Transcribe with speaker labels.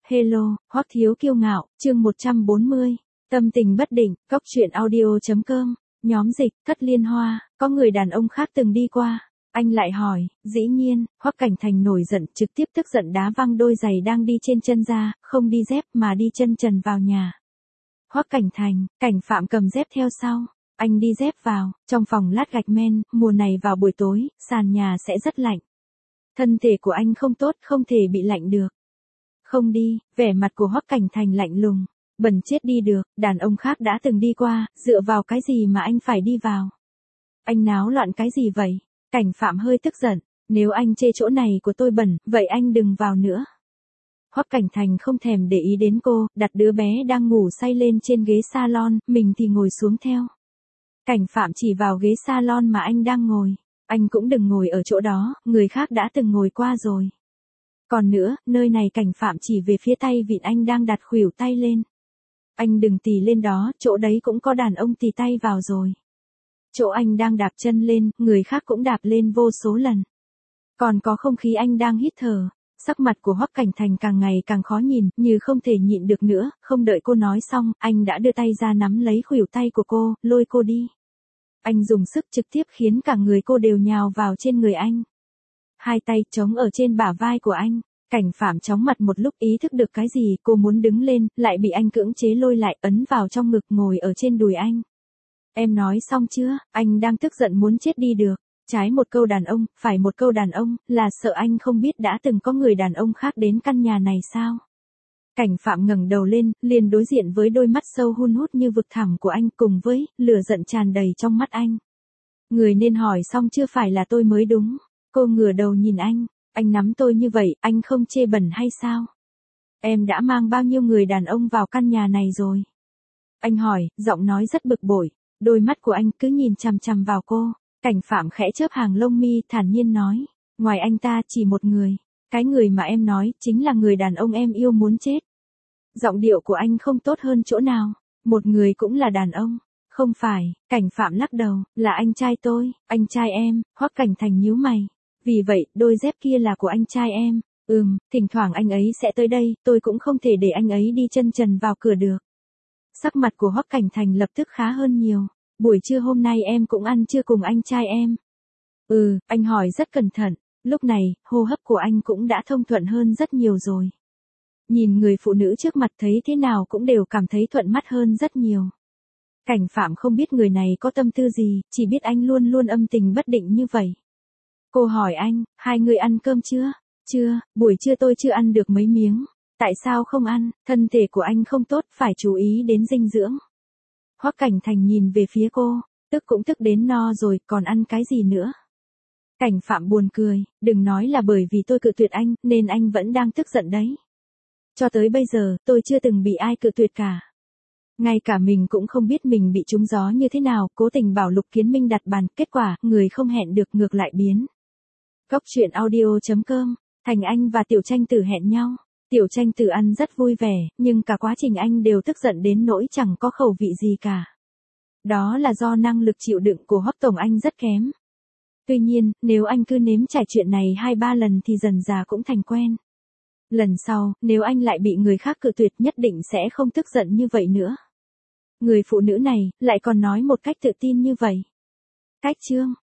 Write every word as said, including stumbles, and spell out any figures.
Speaker 1: Hello, Hoắc Thiếu Kiêu Ngạo, chương một trăm bốn mươi. Tâm tình bất định, Cóc truyện audio.com, nhóm dịch, Thất Liên Hoa, có người đàn ông khác từng đi qua. Anh lại hỏi, dĩ nhiên, Hoắc Cảnh Thành nổi giận, trực tiếp tức giận đá văng đôi giày đang đi trên chân ra, không đi dép mà đi chân trần vào nhà. Hoắc Cảnh Thành, Cảnh Phạm cầm dép theo sau. Anh đi dép vào, trong phòng lát gạch men, mùa này vào buổi tối, sàn nhà sẽ rất lạnh. Thân thể của anh không tốt, không thể bị lạnh được. Không đi, vẻ mặt của Hoắc Cảnh Thành lạnh lùng. Bẩn chết đi được, đàn ông khác đã từng đi qua, dựa vào cái gì mà anh phải đi vào? Anh náo loạn cái gì vậy? Cảnh Phạm hơi tức giận, nếu anh chê chỗ này của tôi bẩn, vậy anh đừng vào nữa. Hoắc Cảnh Thành không thèm để ý đến cô, đặt đứa bé đang ngủ say lên trên ghế salon, mình thì ngồi xuống theo. Cảnh Phạm chỉ vào ghế salon mà anh đang ngồi. Anh cũng đừng ngồi ở chỗ đó, người khác đã từng ngồi qua rồi. Còn nữa, nơi này Cảnh Phạm chỉ về phía tay vịn anh đang đặt khuỷu tay lên. Anh đừng tì lên đó, chỗ đấy cũng có đàn ông tì tay vào rồi. Chỗ anh đang đạp chân lên, người khác cũng đạp lên vô số lần. Còn có không khí anh đang hít thở. Sắc mặt của Hoắc Cảnh Thành càng ngày càng khó nhìn, như không thể nhịn được nữa, không đợi cô nói xong, anh đã đưa tay ra nắm lấy khuỷu tay của cô, lôi cô đi. Anh dùng sức trực tiếp khiến cả người cô đều nhào vào trên người anh. Hai tay chống ở trên bả vai của anh. Cảnh Phạm chóng mặt một lúc ý thức được cái gì, cô muốn đứng lên, lại bị anh cưỡng chế lôi lại, ấn vào trong ngực ngồi ở trên đùi anh. Em nói xong chưa? Anh đang tức giận muốn chết đi được. Trái một câu đàn ông, phải một câu đàn ông, là sợ anh không biết đã từng có người đàn ông khác đến căn nhà này sao? Cảnh Phạm ngẩng đầu lên, liền đối diện với đôi mắt sâu hun hút như vực thẳm của anh, cùng với lửa giận tràn đầy trong mắt anh. Người nên hỏi xong chưa phải là tôi mới đúng. Cô ngửa đầu nhìn anh, anh nắm tôi như vậy, anh không chê bẩn hay sao? Em đã mang bao nhiêu người đàn ông vào căn nhà này rồi? Anh hỏi, giọng nói rất bực bội, đôi mắt của anh cứ nhìn chằm chằm vào cô. Cảnh Phạm khẽ chớp hàng lông mi, thản nhiên nói, ngoài anh ta chỉ một người, cái người mà em nói chính là người đàn ông em yêu muốn chết. Giọng điệu của anh không tốt hơn chỗ nào, một người cũng là đàn ông. Không phải, Cảnh Phạm lắc đầu, là anh trai tôi, anh trai em. Hoắc Cảnh Thành nhíu mày, vì vậy, đôi dép kia là của anh trai em. Ừm, thỉnh thoảng anh ấy sẽ tới đây, tôi cũng không thể để anh ấy đi chân trần vào cửa được. Sắc mặt của Hoắc Cảnh Thành lập tức khá hơn nhiều. Buổi trưa hôm nay em cũng ăn trưa cùng anh trai em. Ừ, anh hỏi rất cẩn thận, lúc này, hô hấp của anh cũng đã thông thuận hơn rất nhiều rồi. Nhìn người phụ nữ trước mặt thấy thế nào cũng đều cảm thấy thuận mắt hơn rất nhiều. Cảnh Phạm không biết người này có tâm tư gì, chỉ biết anh luôn luôn âm tình bất định như vậy. Cô hỏi anh, hai người ăn cơm chưa? Chưa, buổi trưa tôi chưa ăn được mấy miếng. Tại sao không ăn? Thân thể của anh không tốt, phải chú ý đến dinh dưỡng. Hoắc Cảnh Thành nhìn về phía cô, tức cũng tức đến no rồi, còn ăn cái gì nữa? Cảnh Phạm buồn cười, đừng nói là bởi vì tôi cự tuyệt anh, nên anh vẫn đang tức giận đấy. Cho tới bây giờ, tôi chưa từng bị ai cự tuyệt cả. Ngay cả mình cũng không biết mình bị trúng gió như thế nào, cố tình bảo Lục Kiến Minh đặt bàn, kết quả, người không hẹn được ngược lại biến. Cóc truyện audio.com, Thành Anh và Tiểu Tranh Tử hẹn nhau. Tiểu Tranh Tử ăn rất vui vẻ, nhưng cả quá trình anh đều tức giận đến nỗi chẳng có khẩu vị gì cả. Đó là do năng lực chịu đựng của Hoắc Tổng Anh rất kém. Tuy nhiên, nếu anh cứ nếm trải chuyện này hai ba lần thì dần dà cũng thành quen. Lần sau, nếu anh lại bị người khác cự tuyệt nhất định sẽ không tức giận như vậy nữa. Người phụ nữ này, lại còn nói một cách tự tin như vậy. Cách chương